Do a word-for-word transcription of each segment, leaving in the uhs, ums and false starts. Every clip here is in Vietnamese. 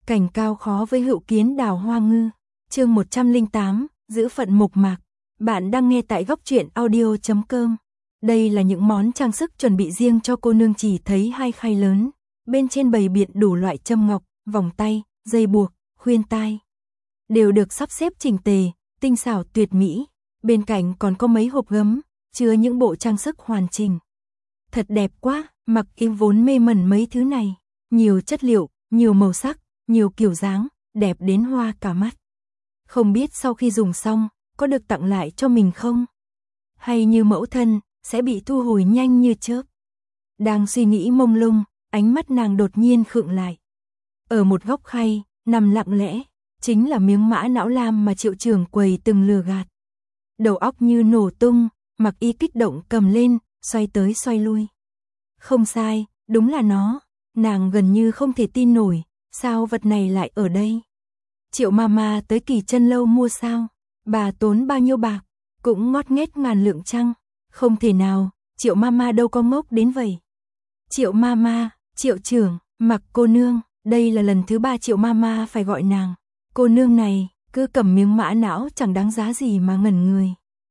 Cảnh cao khó với hữu kiến đào hoa ngư. Chương một trăm lẻ tám, giữ phận mộc mạc. Bạn đang nghe tại góc truyện audio chấm com. Đây là những món trang sức chuẩn bị riêng cho cô nương chỉ thấy hai khay lớn. Bên trên bày biện đủ loại châm ngọc, vòng tay, dây buộc, khuyên tai. Đều được sắp xếp chỉnh tề, tinh xảo tuyệt mỹ. Bên cạnh còn có mấy hộp gấm, chứa những bộ trang sức hoàn chỉnh. Thật đẹp quá, Mặc Y vốn mê mẩn mấy thứ này. Nhiều chất liệu, nhiều màu sắc, nhiều kiểu dáng, đẹp đến hoa cả mắt. Không biết sau khi dùng xong, có được tặng lại cho mình không? Hay như mẫu thân, sẽ bị thu hồi nhanh như chớp. Đang suy nghĩ mông lung, ánh mắt nàng đột nhiên khựng lại. Ở một góc khay, nằm lặng lẽ, chính là miếng mã não lam mà Triệu trưởng quầy từng lừa gạt. Đầu óc như nổ tung, Mặc Y kích động cầm lên, xoay tới xoay lui. Không sai, đúng là nó. Nàng gần như không thể tin nổi, sao vật này lại ở đây? Triệu Mama tới Kỳ Chân lâu mua sao? Bà tốn bao nhiêu bạc? Cũng ngót nghét ngàn lượng chăng? Không thể nào, Triệu Mama đâu có ngốc đến vậy. Triệu Mama, Triệu trưởng, Mặc cô nương, đây là lần thứ ba Triệu Mama phải gọi nàng. Cô nương này, cứ cầm miếng mã não chẳng đáng giá gì mà ngẩn người.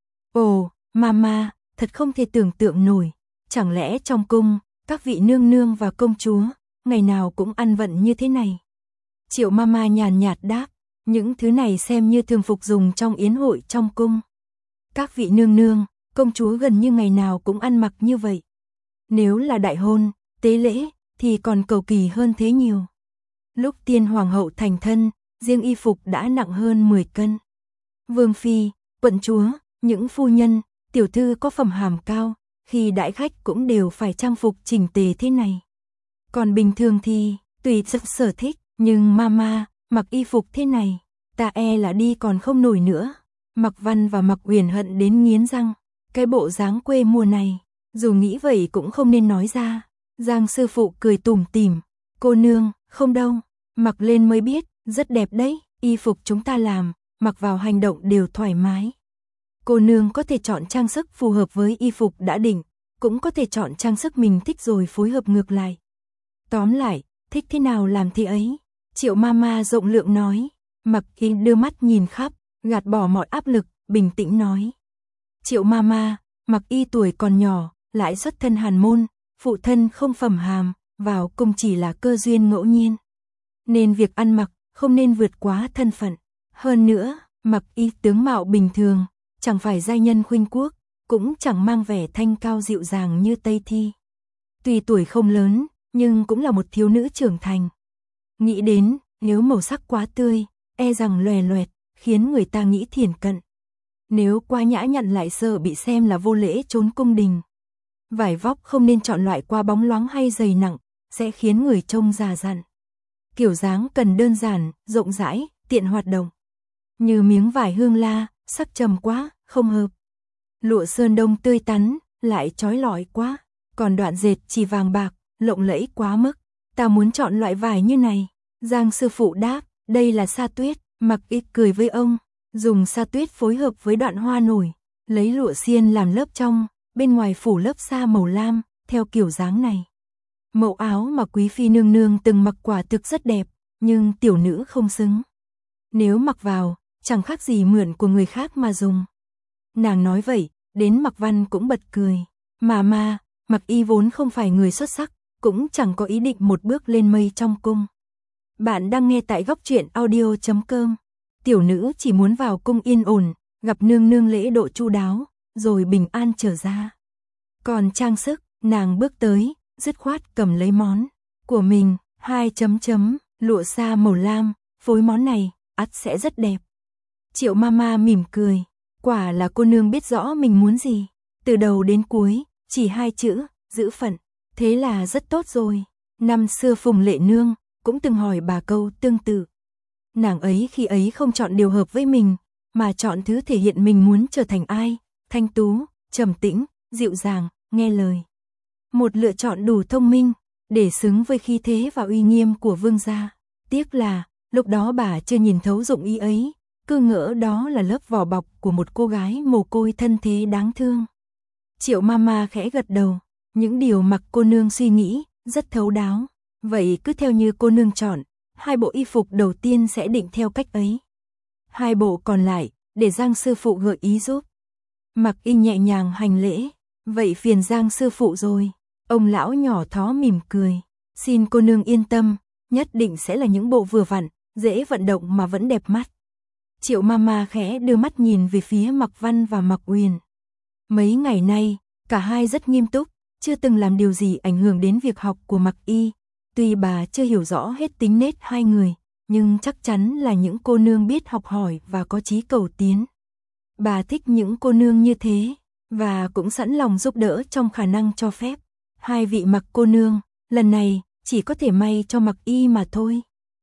Ồ, Mama, thật không thể tưởng tượng nổi. Chẳng lẽ trong cung, các vị nương nương và công chúa, ngày nào cũng ăn vận như thế này? Triệu Mama nhàn nhạt đáp, những thứ này xem như thường phục dùng trong yến hội trong cung. Các vị nương nương, công chúa gần như ngày nào cũng ăn mặc như vậy. Nếu là đại hôn, tế lễ, thì còn cầu kỳ hơn thế nhiều. Lúc tiên hoàng hậu thành thân, riêng y phục đã nặng hơn mười cân. Vương phi, quận chúa, những phu nhân, tiểu thư có phẩm hàm cao, khi đãi khách cũng đều phải trang phục chỉnh tề thế này. Còn bình thường thì, tùy sở thích, nhưng Mama, mặc y phục thế này, ta e là đi còn không nổi nữa. Mặc Văn và Mặc Uyển hận đến nghiến răng, cái bộ dáng quê mùa này, dù nghĩ vậy cũng không nên nói ra. Giang sư phụ cười tủm tỉm, cô nương, không đâu, mặc lên mới biết, rất đẹp đấy, y phục chúng ta làm, mặc vào hành động đều thoải mái. Cô nương có thể chọn trang sức phù hợp với y phục đã định, cũng có thể chọn trang sức mình thích rồi phối hợp ngược lại. Tóm lại, thích thế nào làm thế ấy. Triệu Mama rộng lượng nói. Mặc Y đưa mắt nhìn khắp, gạt bỏ mọi áp lực, bình tĩnh nói. Triệu Mama, Mặc Y tuổi còn nhỏ, lại xuất thân hàn môn, phụ thân không phẩm hàm, vào cung chỉ là cơ duyên ngẫu nhiên. Nên việc ăn mặc, không nên vượt quá thân phận. Hơn nữa, Mặc Y tướng mạo bình thường, chẳng phải giai nhân khuynh quốc, cũng chẳng mang vẻ thanh cao dịu dàng như Tây Thi. Tuy tuổi không lớn, nhưng cũng là một thiếu nữ trưởng thành. Nghĩ đến, nếu màu sắc quá tươi, e rằng lòe loẹt, khiến người ta nghĩ thiển cận. Nếu quá nhã nhặn lại sợ bị xem là vô lễ trốn cung đình. Vải vóc không nên chọn loại quá bóng loáng hay dày nặng, sẽ khiến người trông già dặn. Kiểu dáng cần đơn giản, rộng rãi, tiện hoạt động. Như miếng vải hương la, sắc trầm quá, không hợp. Lụa sơn đông tươi tắn, lại chói lọi quá. Còn đoạn dệt chỉ vàng bạc, lộng lẫy quá mức. Ta muốn chọn loại vải như này. Giang sư phụ đáp, đây là sa tuyết. Mặc Y cười với ông, dùng sa tuyết phối hợp với đoạn hoa nổi, lấy lụa xiên làm lớp trong, bên ngoài phủ lớp sa màu lam, theo kiểu dáng này. Mẫu áo mà quý phi nương nương từng mặc quả thực rất đẹp, nhưng tiểu nữ không xứng. Nếu mặc vào, chẳng khác gì mượn của người khác mà dùng. Nàng nói vậy, đến Mặc Văn cũng bật cười. Mà mà, Mặc Y vốn không phải người xuất sắc, cũng chẳng có ý định một bước lên mây trong cung. Bạn đang nghe tại góc truyện audio chấm com. Tiểu nữ chỉ muốn vào cung yên ổn, gặp nương nương lễ độ chu đáo, rồi bình an trở ra. Còn trang sức, nàng bước tới, dứt khoát cầm lấy món của mình, hai chấm chấm, lụa sa màu lam, phối món này, ắt sẽ rất đẹp. Triệu Mama mỉm cười, quả là cô nương biết rõ mình muốn gì. Từ đầu đến cuối, chỉ hai chữ, giữ phận, thế là rất tốt rồi. Năm xưa Phùng Lệ Nương cũng từng hỏi bà câu tương tự. Nàng ấy khi ấy không chọn điều hợp với mình, mà chọn thứ thể hiện mình muốn trở thành ai, thanh tú, trầm tĩnh, dịu dàng, nghe lời. Một lựa chọn đủ thông minh, để xứng với khí thế và uy nghiêm của vương gia. Tiếc là, lúc đó bà chưa nhìn thấu dụng ý ấy, cứ ngỡ đó là lớp vỏ bọc của một cô gái mồ côi thân thế đáng thương. Triệu Mama khẽ gật đầu, những điều Mặc cô nương suy nghĩ, rất thấu đáo. Vậy cứ theo như cô nương chọn, hai bộ y phục đầu tiên sẽ định theo cách ấy. Hai bộ còn lại, để Giang sư phụ gợi ý giúp. Mặc Y nhẹ nhàng hành lễ, vậy phiền Giang sư phụ rồi. Ông lão nhỏ thó mỉm cười, xin cô nương yên tâm, nhất định sẽ là những bộ vừa vặn, dễ vận động mà vẫn đẹp mắt. Triệu Mama khẽ đưa mắt nhìn về phía Mạc Văn và Mạc Uyển. Mấy ngày nay, cả hai rất nghiêm túc, chưa từng làm điều gì ảnh hưởng đến việc học của Mạc Y. Tuy bà chưa hiểu rõ hết tính nết hai người, nhưng chắc chắn là những cô nương biết học hỏi và có chí cầu tiến. Bà thích những cô nương như thế, và cũng sẵn lòng giúp đỡ trong khả năng cho phép. Hai vị Mạc cô nương, lần này chỉ có thể may cho Mạc Y mà thôi.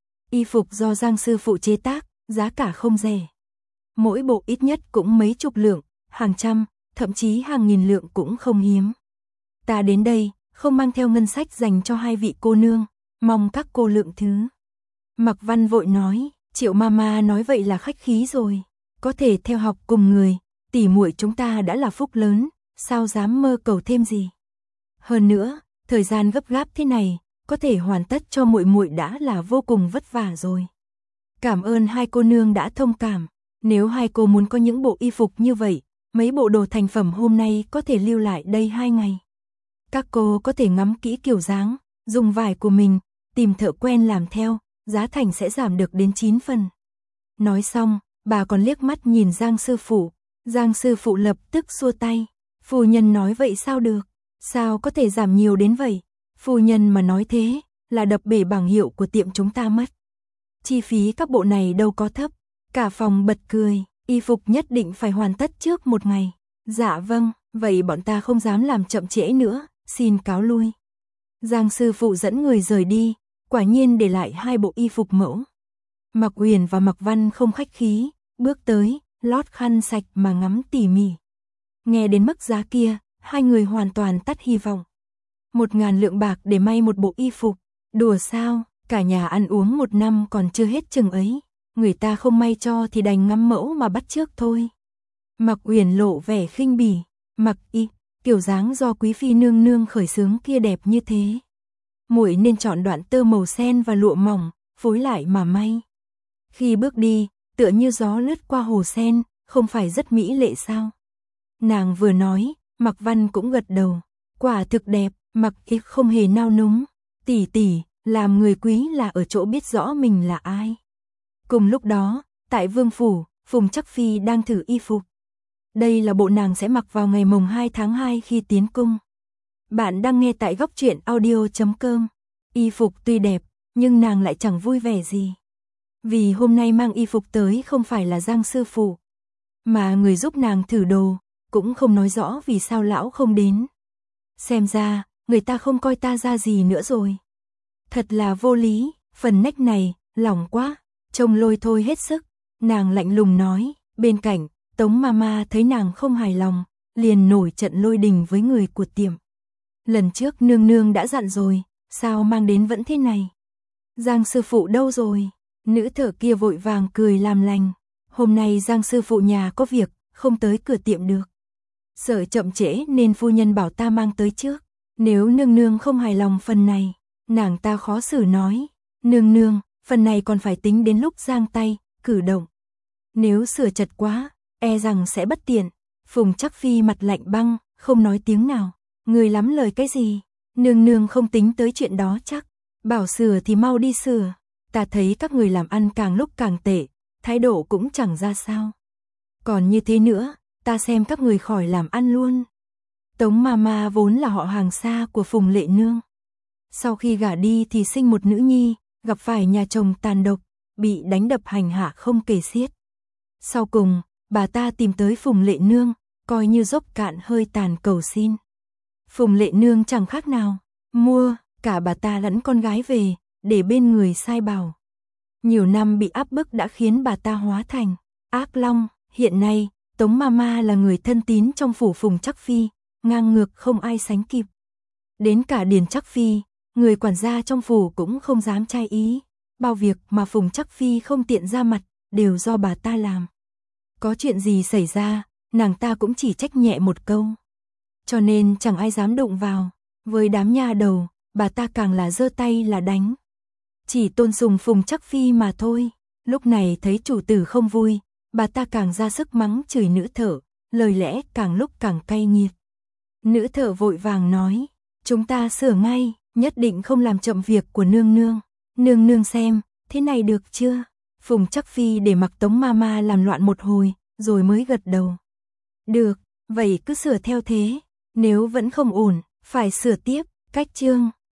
Y phục do Giang sư phụ chế tác, giá cả không rẻ. Mỗi bộ ít nhất cũng mấy chục lượng, hàng trăm, thậm chí hàng nghìn lượng cũng không hiếm. Ta đến đây, không mang theo ngân sách dành cho hai vị cô nương, mong các cô lượng thứ. Mạc Văn vội nói, Triệu Mama nói vậy là khách khí rồi, có thể theo học cùng người, tỷ muội chúng ta đã là phúc lớn, sao dám mơ cầu thêm gì. Hơn nữa, thời gian gấp gáp thế này, có thể hoàn tất cho muội muội đã là vô cùng vất vả rồi. Cảm ơn hai cô nương đã thông cảm, nếu hai cô muốn có những bộ y phục như vậy, mấy bộ đồ thành phẩm hôm nay có thể lưu lại đây hai ngày. Các cô có thể ngắm kỹ kiểu dáng, dùng vải của mình, tìm thợ quen làm theo, giá thành sẽ giảm được đến chín phần. Nói xong, bà còn liếc mắt nhìn Giang sư phụ, Giang sư phụ lập tức xua tay, phu nhân nói vậy sao được, sao có thể giảm nhiều đến vậy, phu nhân mà nói thế, là đập bể bảng hiệu của tiệm chúng ta mất. Chi phí các bộ này đâu có thấp, cả phòng bật cười, y phục nhất định phải hoàn tất trước một ngày. Dạ vâng, vậy bọn ta không dám làm chậm trễ nữa, xin cáo lui. Giang sư phụ dẫn người rời đi, quả nhiên để lại hai bộ y phục mẫu. Mạc Uyển và Mạc Văn không khách khí, bước tới, lót khăn sạch mà ngắm tỉ mỉ. Nghe đến mức giá kia, hai người hoàn toàn tắt hy vọng. Một ngàn lượng bạc để may một bộ y phục, đùa sao, cả nhà ăn uống một năm còn chưa hết chừng ấy, người ta không may cho thì đành ngắm mẫu mà bắt chước thôi. Mạc Uyển lộ vẻ khinh bỉ, Mạc Y, kiểu dáng do quý phi nương nương khởi xướng kia đẹp như thế. Muội nên chọn đoạn tơ màu sen và lụa mỏng, phối lại mà may. Khi bước đi, tựa như gió lướt qua hồ sen, không phải rất mỹ lệ sao? Nàng vừa nói, Mạc Văn cũng gật đầu, quả thực đẹp, Mạc Y không hề nao núng. Tỷ tỷ, làm người quý là ở chỗ biết rõ mình là ai. Cùng lúc đó, tại Vương phủ, Phùng Trắc Phi đang thử y phục. Đây là bộ nàng sẽ mặc vào ngày mùng hai tháng hai khi tiến cung. Bạn đang nghe tại góc truyện audio chấm com. Y phục tuy đẹp, nhưng nàng lại chẳng vui vẻ gì. Vì hôm nay mang y phục tới không phải là Giang sư phụ, mà người giúp nàng thử đồ, cũng không nói rõ vì sao lão không đến. Xem ra, người ta không coi ta ra gì nữa rồi. Thật là vô lý, phần nách này, lỏng quá, trông lôi thôi hết sức. Nàng lạnh lùng nói, bên cạnh, Tống Mama thấy nàng không hài lòng, liền nổi trận lôi đình với người của tiệm. Lần trước nương nương đã dặn rồi, sao mang đến vẫn thế này? Giang sư phụ đâu rồi? Nữ thợ kia vội vàng cười làm lành. Hôm nay Giang sư phụ nhà có việc, không tới cửa tiệm được. Sợ chậm trễ nên phu nhân bảo ta mang tới trước. Nếu nương nương không hài lòng phần này, nàng ta khó xử nói. Nương nương, phần này còn phải tính đến lúc giang tay, cử động. Nếu sửa chật quá, e rằng sẽ bất tiện. Phùng Trắc Phi mặt lạnh băng, không nói tiếng nào. Người lắm lời cái gì? Nương nương không tính tới chuyện đó chắc. Bảo sửa thì mau đi sửa. Ta thấy các người làm ăn càng lúc càng tệ, thái độ cũng chẳng ra sao. Còn như thế nữa, ta xem các người khỏi làm ăn luôn. Tống Mama vốn là họ hàng xa của Phùng Lệ Nương. Sau khi gả đi thì sinh một nữ nhi, gặp phải nhà chồng tàn độc, bị đánh đập hành hạ không kể xiết. Sau cùng, bà ta tìm tới Phùng Lệ Nương, coi như dốc cạn hơi tàn cầu xin. Phùng Lệ Nương chẳng khác nào, mua, cả bà ta lẫn con gái về, để bên người sai bảo. Nhiều năm bị áp bức đã khiến bà ta hóa thành ác long. Hiện nay, Tống Mama là người thân tín trong phủ Phùng Trắc Phi, ngang ngược không ai sánh kịp. Đến cả Điền Trắc Phi, người quản gia trong phủ cũng không dám trai ý. Bao việc mà Phùng Trắc Phi không tiện ra mặt, đều do bà ta làm. Có chuyện gì xảy ra, nàng ta cũng chỉ trách nhẹ một câu. Cho nên chẳng ai dám đụng vào. Với đám nha đầu, bà ta càng là giơ tay là đánh. chỉ tôn sùng Phùng Trắc Phi mà thôi. Lúc này thấy chủ tử không vui, bà ta càng ra sức mắng chửi nữ thợ, lời lẽ càng lúc càng cay nghiệt. Nữ thợ vội vàng nói, chúng ta sửa ngay, nhất định không làm chậm việc của nương nương. Nương nương xem, thế này được chưa? Phùng Trắc Phi để mặc Tống Mama làm loạn một hồi, rồi mới gật đầu. Được, vậy cứ sửa theo thế, nếu vẫn không ổn, phải sửa tiếp. Cách chương